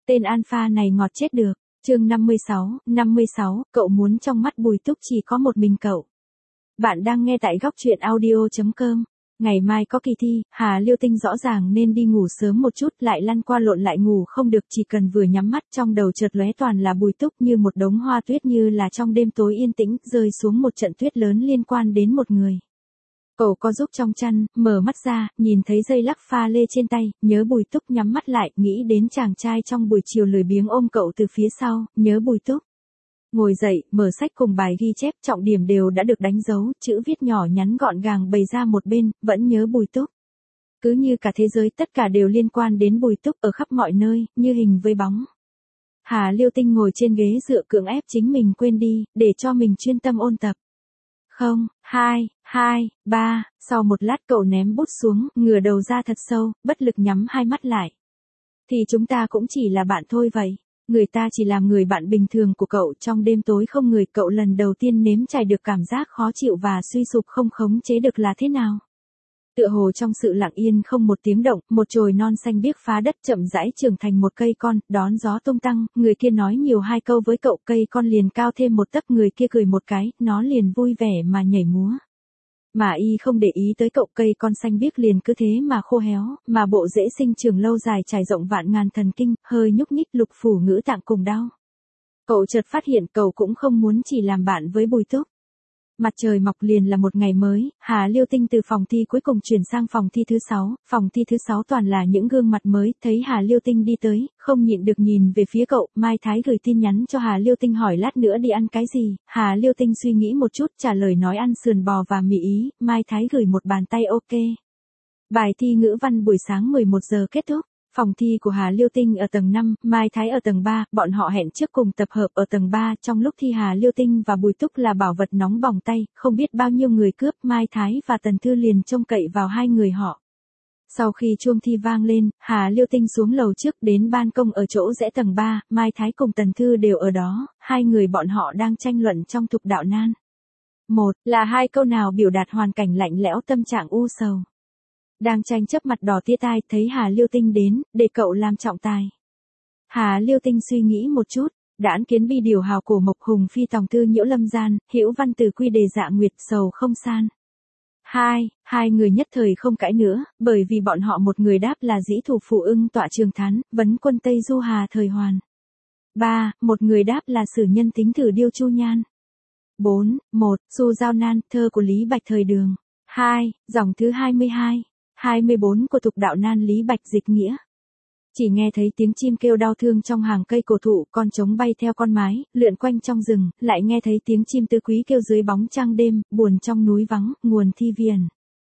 Tên alpha này ngọt chết được. Chương 56, cậu muốn trong mắt Bùi Túc chỉ có một mình cậu. Bạn đang nghe tại góc truyện audio.com. Ngày mai có kỳ thi, Hà Liêu Tinh rõ ràng nên đi ngủ sớm một chút, lại lăn qua lộn lại ngủ không được, chỉ cần vừa nhắm mắt trong đầu chợt lóe toàn là Bùi Túc như một đống hoa tuyết, như là trong đêm tối yên tĩnh rơi xuống một trận tuyết lớn liên quan đến một người. Cậu co giúp trong chăn, mở mắt ra, nhìn thấy dây lắc pha lê trên tay, nhớ Bùi Túc, nhắm mắt lại, nghĩ đến chàng trai trong buổi chiều lười biếng ôm cậu từ phía sau, nhớ Bùi Túc. Ngồi dậy, mở sách cùng bài ghi chép, trọng điểm đều đã được đánh dấu, chữ viết nhỏ nhắn gọn gàng bày ra một bên, vẫn nhớ Bùi Túc. Cứ như cả thế giới tất cả đều liên quan đến Bùi Túc ở khắp mọi nơi, như hình với bóng. Hà Liêu Tinh ngồi trên ghế dựa cưỡng ép chính mình quên đi, để cho mình chuyên tâm ôn tập. 0, 2, 3, sau một lát cậu ném bút xuống, ngửa đầu ra thật sâu, bất lực nhắm hai mắt lại. Thì chúng ta cũng chỉ là bạn thôi vậy. Người ta chỉ làm người bạn bình thường của cậu, trong đêm tối không người, cậu lần đầu tiên nếm trải được cảm giác khó chịu và suy sụp không khống chế được là thế nào. Tựa hồ trong sự lặng yên không một tiếng động, một chồi non xanh biếc phá đất chậm rãi trưởng thành một cây con, đón gió tung tăng, người kia nói nhiều hai câu với cậu, cây con liền cao thêm một tấc, người kia cười một cái, nó liền vui vẻ mà nhảy múa. Mà y không để ý tới cậu, cây con xanh biếc liền cứ thế mà khô héo, mà bộ rễ sinh trưởng lâu dài trải rộng vạn ngàn thần kinh, hơi nhúc nhích lục phủ ngữ tạng cùng đau. Cậu chợt phát hiện cậu cũng không muốn chỉ làm bạn với Bùi Túc. Mặt trời mọc liền là một ngày mới, Hà Liêu Tinh từ phòng thi cuối cùng chuyển sang phòng thi thứ 6, phòng thi thứ 6 toàn là những gương mặt mới, thấy Hà Liêu Tinh đi tới, không nhịn được nhìn về phía cậu, Mai Thái gửi tin nhắn cho Hà Liêu Tinh hỏi lát nữa đi ăn cái gì, Hà Liêu Tinh suy nghĩ một chút trả lời nói ăn sườn bò và mì ý, Mai Thái gửi một bàn tay ok. Bài thi ngữ văn buổi sáng 11 giờ kết thúc. Phòng thi của Hà Liêu Tinh ở tầng 5, Mai Thái ở tầng 3, bọn họ hẹn trước cùng tập hợp ở tầng 3, trong lúc thi Hà Liêu Tinh và Bùi Túc là bảo vật nóng bỏng tay, không biết bao nhiêu người cướp, Mai Thái và Tần Thư liền trông cậy vào hai người họ. Sau khi chuông thi vang lên, Hà Liêu Tinh xuống lầu trước đến ban công ở chỗ rẽ tầng 3, Mai Thái cùng Tần Thư đều ở đó, hai người bọn họ đang tranh luận trong Thục Đạo Nan. Một là hai câu nào biểu đạt hoàn cảnh lạnh lẽo tâm trạng u sầu. Đang tranh chấp mặt đỏ tía tai, thấy Hà Liêu Tinh đến, để cậu làm trọng tài. Hà Liêu Tinh suy nghĩ một chút, đãn kiến bi điều hào cổ mộc hùng phi tòng tư nhiễu lâm gian, hữu văn từ quy đề dạ nguyệt sầu không san. Hai người nhất thời không cãi nữa, bởi vì bọn họ một người đáp là dĩ thủ phụ ưng tọa trường thán, vấn quân Tây Du Hà thời hoàn. 3, một người đáp là sử nhân tính thử điêu chu nhan. 4, 1, Du Giao Nan, thơ của Lý Bạch thời Đường. 2, dòng thứ 22. 24 của Thục Đạo Nan Lý Bạch dịch nghĩa. Chỉ nghe thấy tiếng chim kêu đau thương trong hàng cây cổ thụ, con trống bay theo con mái, lượn quanh trong rừng, lại nghe thấy tiếng chim tứ quý kêu dưới bóng trăng đêm, buồn trong núi vắng, nguồn thi viền.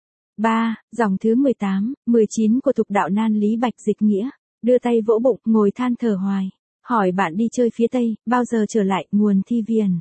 3, dòng thứ 18, 19 của Thục Đạo Nan Lý Bạch dịch nghĩa. Đưa tay vỗ bụng, ngồi than thở hoài. Hỏi bạn đi chơi phía Tây, bao giờ trở lại, nguồn thi viền.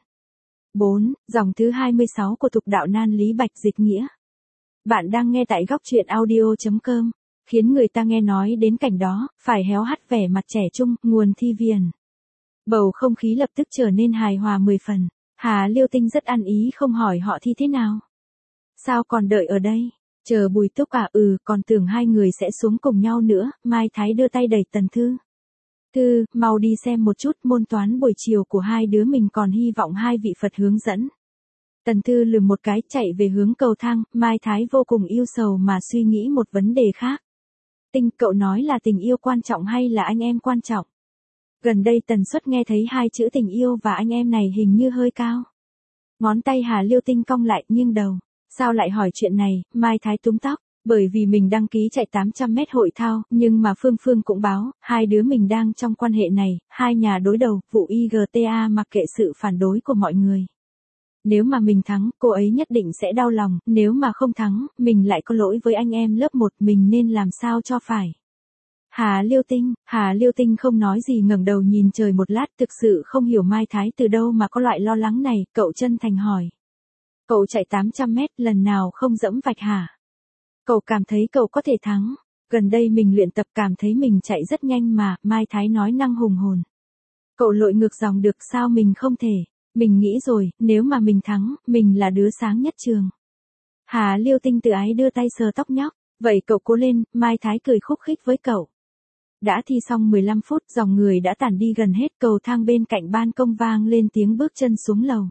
4, dòng thứ 26 của Thục Đạo Nan Lý Bạch dịch nghĩa. Bạn đang nghe tại góc truyện audio.com, khiến người ta nghe nói đến cảnh đó, phải héo hắt vẻ mặt trẻ trung, nguồn thi viền. Bầu không khí lập tức trở nên hài hòa 10 phần, Hà Liêu Tinh rất ăn ý không hỏi họ thi thế nào. Sao còn đợi ở đây, chờ Bùi Túc à? Còn tưởng hai người sẽ xuống cùng nhau nữa, Mai Thái đưa tay đẩy Tần Thư. Thư, mau đi xem một chút môn toán buổi chiều của hai đứa mình, còn hy vọng hai vị Phật hướng dẫn. Tần Thư lườm một cái chạy về hướng cầu thang, Mai Thái vô cùng yêu sầu mà suy nghĩ một vấn đề khác. Tinh, cậu nói là tình yêu quan trọng hay là anh em quan trọng? Gần đây tần suất nghe thấy hai chữ tình yêu và anh em này hình như hơi cao. Ngón tay Hà Liêu Tinh cong lại, nghiêng đầu. Sao lại hỏi chuyện này? Mai Thái túm tóc. Bởi vì mình đăng ký chạy 800 mét hội thao, nhưng mà Phương cũng báo, hai đứa mình đang trong quan hệ này, hai nhà đối đầu, vụ IGTA mặc kệ sự phản đối của mọi người. Nếu mà mình thắng, cô ấy nhất định sẽ đau lòng, nếu mà không thắng, mình lại có lỗi với anh em lớp 1, mình nên làm sao cho phải. Hà Liêu Tinh không nói gì, ngẩng đầu nhìn trời một lát, thực sự không hiểu Mai Thái từ đâu mà có loại lo lắng này, cậu chân thành hỏi. Cậu chạy 800 mét, lần nào không dẫm vạch hả? Cậu cảm thấy cậu có thể thắng. Gần đây mình luyện tập cảm thấy mình chạy rất nhanh mà, Mai Thái nói năng hùng hồn. Cậu lội ngược dòng được sao mình không thể? Mình nghĩ rồi, nếu mà mình thắng, mình là đứa sáng nhất trường. Hà Liêu Tinh tự ái đưa tay sờ tóc nhóc. Vậy cậu cố lên, Mai Thái cười khúc khích với cậu. Đã thi xong 15 phút, dòng người đã tản đi gần hết, cầu thang bên cạnh ban công vang lên tiếng bước chân xuống lầu.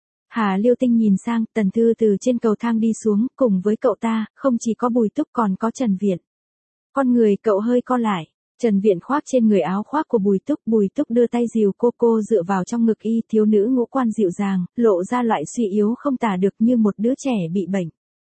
Hà Liêu Tinh nhìn sang, Tần Thư từ trên cầu thang đi xuống, cùng với cậu ta, không chỉ có Bùi Túc còn có Trần Viện. Con người cậu hơi co lại, Trần Viện khoác trên người áo khoác của Bùi Túc đưa tay dìu cô dựa vào trong ngực y, thiếu nữ ngũ quan dịu dàng, lộ ra loại suy yếu không tả được như một đứa trẻ bị bệnh.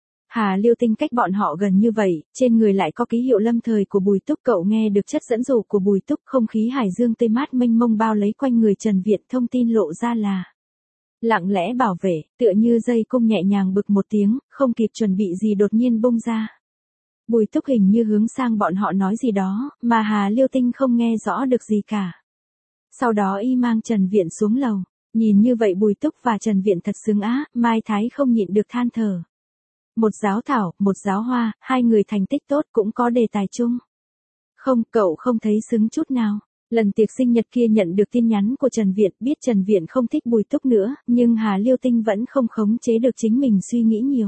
Hà Liêu Tinh cách bọn họ gần như vậy, trên người lại có ký hiệu lâm thời của Bùi Túc, cậu nghe được chất dẫn dụ của Bùi Túc, không khí hải dương tươi mát mênh mông bao lấy quanh người Trần Viện, thông tin lộ ra là lặng lẽ bảo vệ, tựa như dây cung nhẹ nhàng bực một tiếng, không kịp chuẩn bị gì đột nhiên bung ra. Bùi Túc hình như hướng sang bọn họ nói gì đó, mà Hà Liêu Tinh không nghe rõ được gì cả. Sau đó y mang Trần Viện xuống lầu, nhìn như vậy Bùi Túc và Trần Viện thật xứng á, Mai Thái không nhịn được than thở. Một giáo thảo, một giáo hoa, hai người thành tích tốt cũng có đề tài chung. Không, cậu không thấy xứng chút nào. Lần tiệc sinh nhật kia nhận được tin nhắn của Trần Viện, biết Trần Viện không thích Bùi Túc nữa, nhưng Hà Liêu Tinh vẫn không khống chế được chính mình suy nghĩ nhiều.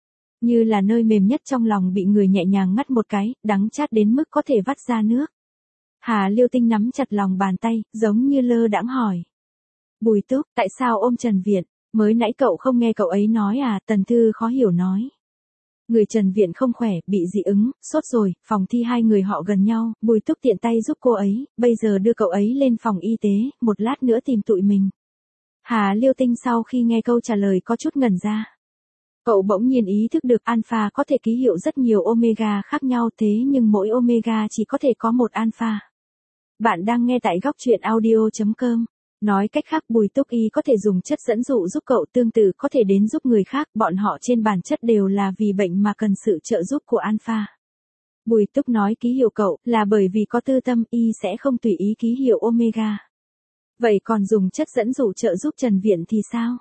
Như là nơi mềm nhất trong lòng bị người nhẹ nhàng ngắt một cái, đắng chát đến mức có thể vắt ra nước. Hà Liêu Tinh nắm chặt lòng bàn tay, giống như lơ đãng hỏi. Bùi Túc, tại sao ôm Trần Viện? Mới nãy cậu không nghe cậu ấy nói à? Tần Thư khó hiểu nói. Người Trần Viện không khỏe, bị dị ứng, sốt rồi, phòng thi hai người họ gần nhau, Bùi Túc tiện tay giúp cô ấy, bây giờ đưa cậu ấy lên phòng y tế, một lát nữa tìm tụi mình. Hà Liêu Tinh sau khi nghe câu trả lời có chút ngẩn ra. Cậu bỗng nhiên ý thức được alpha có thể ký hiệu rất nhiều omega khác nhau, thế nhưng mỗi omega chỉ có thể có một alpha. Bạn đang nghe tại góc truyện audio.com. Nói cách khác Bùi Túc y có thể dùng chất dẫn dụ giúp cậu, tương tự có thể đến giúp người khác, bọn họ trên bản chất đều là vì bệnh mà cần sự trợ giúp của alpha. Bùi Túc nói ký hiệu cậu là bởi vì có tư tâm, y sẽ không tùy ý ký hiệu omega. Vậy còn dùng chất dẫn dụ trợ giúp Trần Viện thì sao?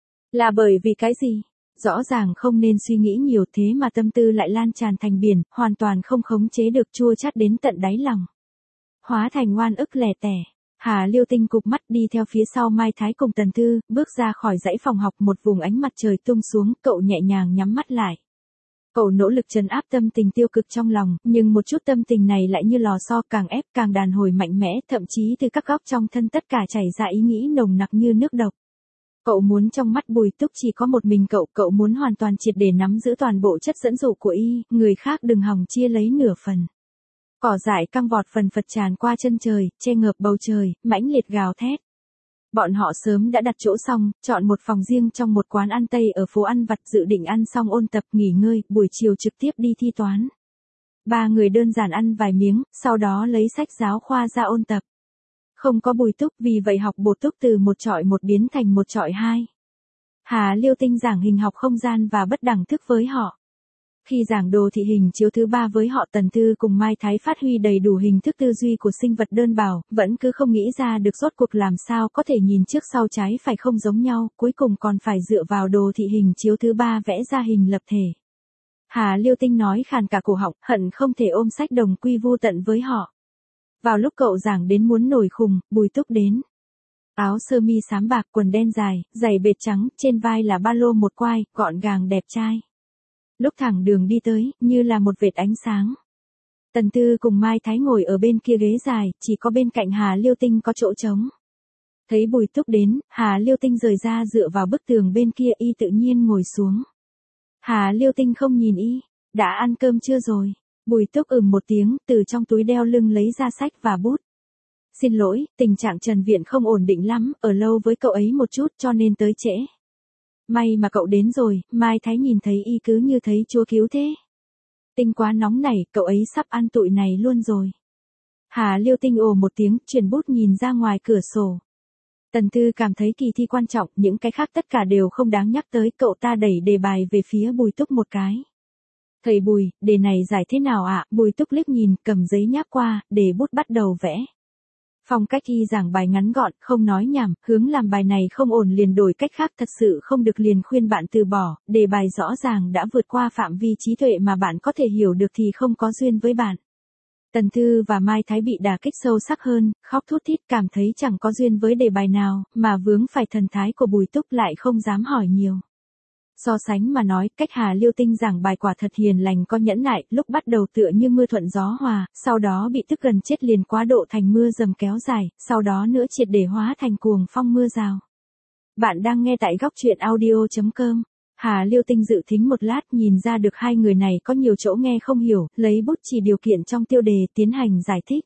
Là bởi vì cái gì? Rõ ràng không nên suy nghĩ nhiều, thế mà tâm tư lại lan tràn thành biển, hoàn toàn không khống chế được, chua chát đến tận đáy lòng. Hóa thành oan ức lẻ tẻ. Hà Liêu Tinh cụp mắt đi theo phía sau Mai Thái cùng Tần Thư, bước ra khỏi dãy phòng học, một vùng ánh mặt trời tung xuống, cậu nhẹ nhàng nhắm mắt lại. Cậu nỗ lực trấn áp tâm tình tiêu cực trong lòng, nhưng một chút tâm tình này lại như lò xo, càng ép càng đàn hồi mạnh mẽ, thậm chí từ các góc trong thân tất cả chảy ra ý nghĩ nồng nặc như nước độc. Cậu muốn trong mắt Bùi Túc chỉ có một mình cậu muốn hoàn toàn triệt để nắm giữ toàn bộ chất dẫn dụ của y, người khác đừng hòng chia lấy nửa phần. Cỏ dại căng vọt phần phật tràn qua chân trời, che ngợp bầu trời, mãnh liệt gào thét. Bọn họ sớm đã đặt chỗ xong, chọn một phòng riêng trong một quán ăn Tây ở phố ăn vặt, dự định ăn xong ôn tập nghỉ ngơi, buổi chiều trực tiếp đi thi toán. Ba người đơn giản ăn vài miếng, sau đó lấy sách giáo khoa ra ôn tập. Không có Bùi Túc, vì vậy học bổ túc từ một chọi một biến thành một chọi hai. Hà Liêu Tinh giảng hình học không gian và bất đẳng thức với họ. Khi giảng đồ thị hình chiếu thứ ba với họ, Tần Thư cùng Mai Thái phát huy đầy đủ hình thức tư duy của sinh vật đơn bào, vẫn cứ không nghĩ ra được rốt cuộc làm sao có thể nhìn trước sau trái phải không giống nhau, cuối cùng còn phải dựa vào đồ thị hình chiếu thứ ba vẽ ra hình lập thể. Hà Liêu Tinh nói khàn cả cổ họng, hận không thể ôm sách đồng quy vu tận với họ. Vào lúc cậu giảng đến muốn nổi khùng, Bùi Túc đến. Áo sơ mi xám bạc, quần đen dài, giày bệt trắng, trên vai là ba lô một quai, gọn gàng đẹp trai. Lúc thẳng đường đi tới, như là một vệt ánh sáng. Tần Thư cùng Mai Thái ngồi ở bên kia ghế dài, chỉ có bên cạnh Hà Liêu Tinh có chỗ trống. Thấy Bùi Túc đến, Hà Liêu Tinh rời ra dựa vào bức tường bên kia, y tự nhiên ngồi xuống. Hà Liêu Tinh không nhìn y, đã ăn cơm chưa rồi? Bùi Túc một tiếng, từ trong túi đeo lưng lấy ra sách và bút. Xin lỗi, tình trạng Trần Viện không ổn định lắm, ở lâu với cậu ấy một chút cho nên tới trễ. May mà cậu đến rồi, Mai Thái nhìn thấy y cứ như thấy Chúa cứu thế. Tinh quá nóng nảy, cậu ấy sắp ăn tụi này luôn rồi. Hà Liêu Tinh ồ một tiếng, chuyển bút nhìn ra ngoài cửa sổ. Tần Thư cảm thấy kỳ thi quan trọng, những cái khác tất cả đều không đáng nhắc tới, cậu ta đẩy đề bài về phía Bùi Túc một cái. Thầy Bùi, đề này giải thế nào ạ? Bùi Túc liếc nhìn, cầm giấy nháp qua, để bút bắt đầu vẽ. Phong cách y giảng bài ngắn gọn, không nói nhảm, hướng làm bài này không ổn liền đổi cách khác, thật sự không được liền khuyên bạn từ bỏ, đề bài rõ ràng đã vượt qua phạm vi trí tuệ mà bạn có thể hiểu được thì không có duyên với bạn. Tần Thư và Mai Thái bị đả kích sâu sắc hơn, khóc thút thít, cảm thấy chẳng có duyên với đề bài nào, mà vướng phải thần thái của Bùi Túc lại không dám hỏi nhiều. So sánh mà nói, cách Hà Liêu Tinh giảng bài quả thật hiền lành có nhẫn nại, lúc bắt đầu tựa như mưa thuận gió hòa, sau đó bị tức gần chết liền quá độ thành mưa dầm kéo dài, sau đó nữa triệt để hóa thành cuồng phong mưa rào. Bạn đang nghe tại góc truyện audio.com. Hà Liêu Tinh dự thính một lát nhìn ra được hai người này có nhiều chỗ nghe không hiểu, lấy bút chỉ điều kiện trong tiêu đề tiến hành giải thích.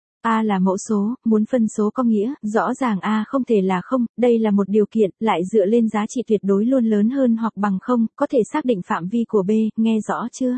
A là mẫu số, muốn phân số có nghĩa, rõ ràng A không thể là không, đây là một điều kiện, lại dựa lên giá trị tuyệt đối luôn lớn hơn hoặc bằng không, có thể xác định phạm vi của B, nghe rõ chưa?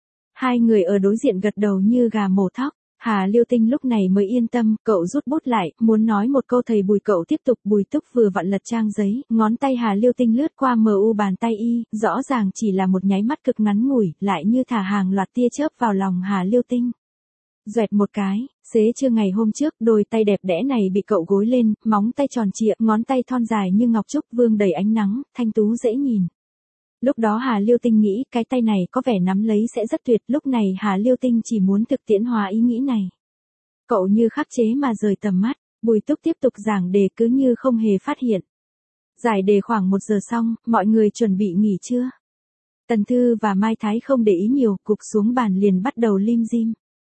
Hai người ở đối diện gật đầu như gà mổ thóc. Hà Liêu Tinh lúc này mới yên tâm, cậu rút bút lại, muốn nói một câu thầy Bùi cậu tiếp tục. Bùi Túc vừa vặn lật trang giấy, ngón tay Hà Liêu Tinh lướt qua MU bàn tay y, rõ ràng chỉ là một nháy mắt cực ngắn ngủi, lại như thả hàng loạt tia chớp vào lòng Hà Liêu Tinh. Doẹt một cái, xế trưa ngày hôm trước, đôi tay đẹp đẽ này bị cậu gối lên, móng tay tròn trịa, ngón tay thon dài như ngọc trúc vương đầy ánh nắng, thanh tú dễ nhìn. Lúc đó Hà Liêu Tinh nghĩ cái tay này có vẻ nắm lấy sẽ rất tuyệt, lúc này Hà Liêu Tinh chỉ muốn thực tiễn hóa ý nghĩ này. Cậu như khắc chế mà rời tầm mắt, Bùi Túc tiếp tục giảng đề cứ như không hề phát hiện. Giải đề khoảng 1 giờ xong, mọi người chuẩn bị nghỉ trưa. Tần Thư và Mai Thái không để ý nhiều, cụp xuống bàn liền bắt đầu lim dim.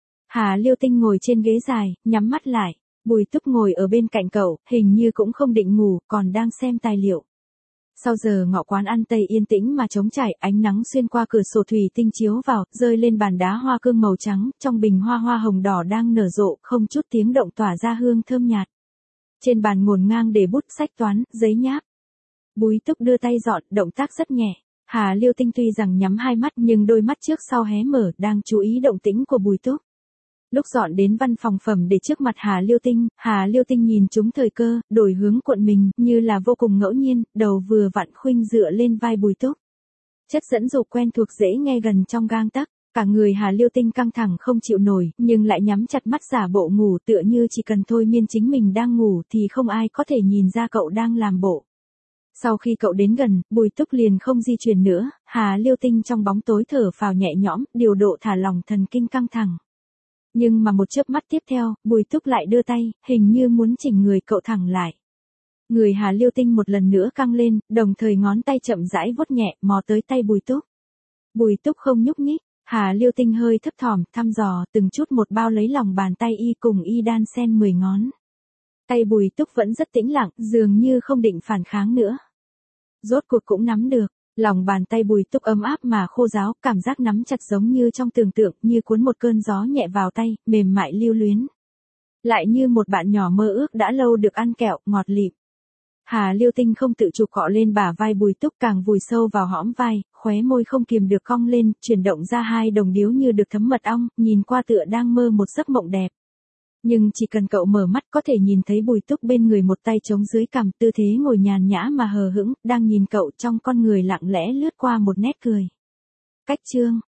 Hà Liêu Tinh ngồi trên ghế dài, nhắm mắt lại. Bùi Túc ngồi ở bên cạnh cậu, hình như cũng không định ngủ, còn đang xem tài liệu. Sau giờ ngọ quán ăn Tây yên tĩnh mà trống trải, ánh nắng xuyên qua cửa sổ thủy tinh chiếu vào, rơi lên bàn đá hoa cương màu trắng, trong bình hoa hoa hồng đỏ đang nở rộ, không chút tiếng động tỏa ra hương thơm nhạt. Trên bàn ngổn ngang để bút sách toán, giấy nháp. Bùi Túc đưa tay dọn, động tác rất nhẹ. Hà Liêu Tinh tuy rằng nhắm hai mắt nhưng đôi mắt trước sau hé mở, đang chú ý động tĩnh của Bùi Túc. Lúc dọn đến văn phòng phẩm để trước mặt Hà Liêu Tinh nhìn trúng thời cơ, đổi hướng cuộn mình, như là vô cùng ngẫu nhiên, đầu vừa vặn khuynh dựa lên vai Bùi Túc. Chất dẫn dục quen thuộc dễ nghe gần trong gang tấc, cả người Hà Liêu Tinh căng thẳng không chịu nổi, nhưng lại nhắm chặt mắt giả bộ ngủ tựa như chỉ cần thôi miên chính mình đang ngủ thì không ai có thể nhìn ra cậu đang làm bộ. Sau khi cậu đến gần, Bùi Túc liền không di chuyển nữa, Hà Liêu Tinh trong bóng tối thở phào nhẹ nhõm, điều độ thả lỏng thần kinh căng thẳng. Nhưng mà một chớp mắt tiếp theo, Bùi Túc lại đưa tay, hình như muốn chỉnh người cậu thẳng lại. Người Hà Liêu Tinh một lần nữa căng lên, đồng thời ngón tay chậm rãi vuốt nhẹ, mò tới tay Bùi Túc. Bùi Túc không nhúc nhích, Hà Liêu Tinh hơi thấp thỏm, thăm dò, từng chút một bao lấy lòng bàn tay y cùng y đan xen 10 ngón. Tay Bùi Túc vẫn rất tĩnh lặng, dường như không định phản kháng nữa. Rốt cuộc cũng nắm được. Lòng bàn tay Bùi Túc ấm áp mà khô ráo, cảm giác nắm chặt giống như trong tưởng tượng, như cuốn một cơn gió nhẹ vào tay, mềm mại lưu luyến. Lại như một bạn nhỏ mơ ước đã lâu được ăn kẹo, ngọt lịm. Hà Liêu Tinh không tự chủ cọ lên bả vai Bùi Túc, càng vùi sâu vào hõm vai, khóe môi không kiềm được cong lên, chuyển động ra hai đồng điếu như được thấm mật ong, nhìn qua tựa đang mơ một giấc mộng đẹp. Nhưng chỉ cần cậu mở mắt có thể nhìn thấy Bùi Túc bên người một tay chống dưới cằm, tư thế ngồi nhàn nhã mà hờ hững, đang nhìn cậu, trong con người lặng lẽ lướt qua một nét cười. Cách chương